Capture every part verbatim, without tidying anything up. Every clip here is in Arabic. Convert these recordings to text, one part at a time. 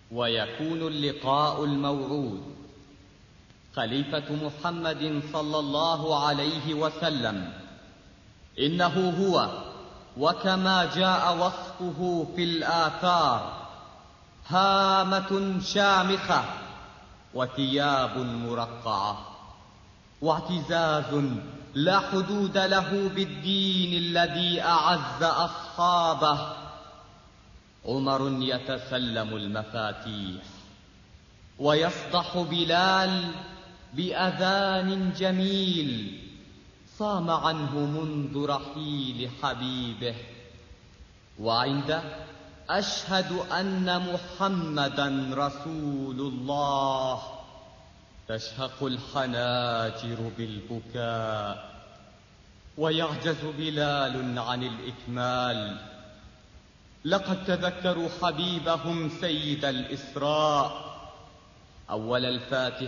ويكون اللقاء الموعود. خليفة محمد صلى الله عليه وسلم إنه هو وكما جاء وصفه في الآثار: هامة شامخة وثياب مرقعة، واعتزاز لا حدود له بالدين الذي أعز أصحابه. عمر يتسلم المفاتيح، ويصدح بلال بأذان جميل صام عنه منذ رحيل حبيبه. وعنده أشهد أن محمدا رسول الله تشهق الحناجر بالبكاء، ويعجز بلال عن الإكمال. لقد تذكروا حبيبهم سيد الإسراء، أول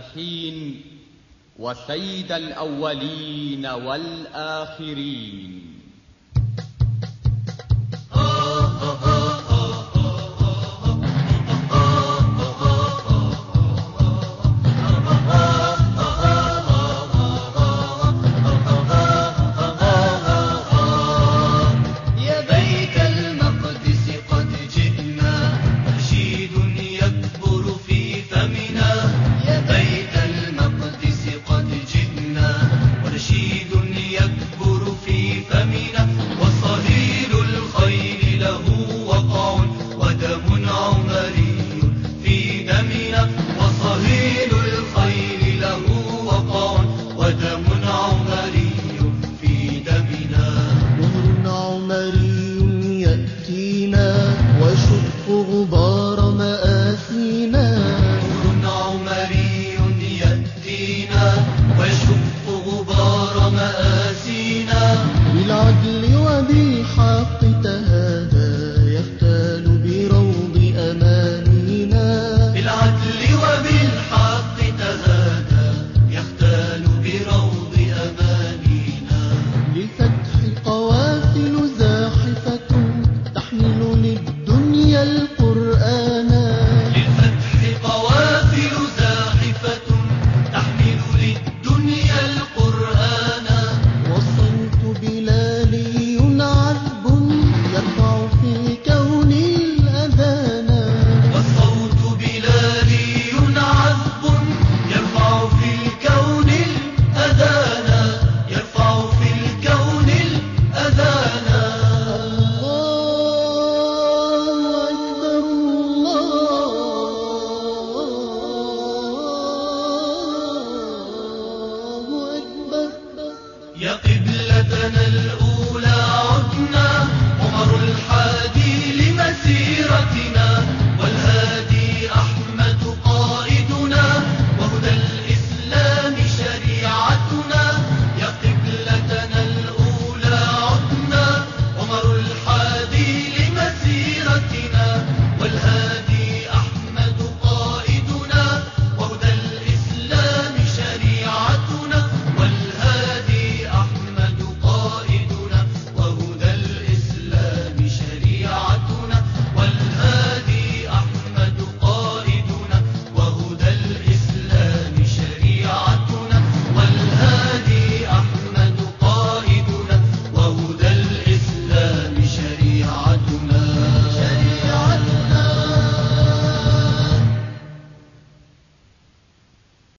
الفاتحين وسيد الأولين والآخرين.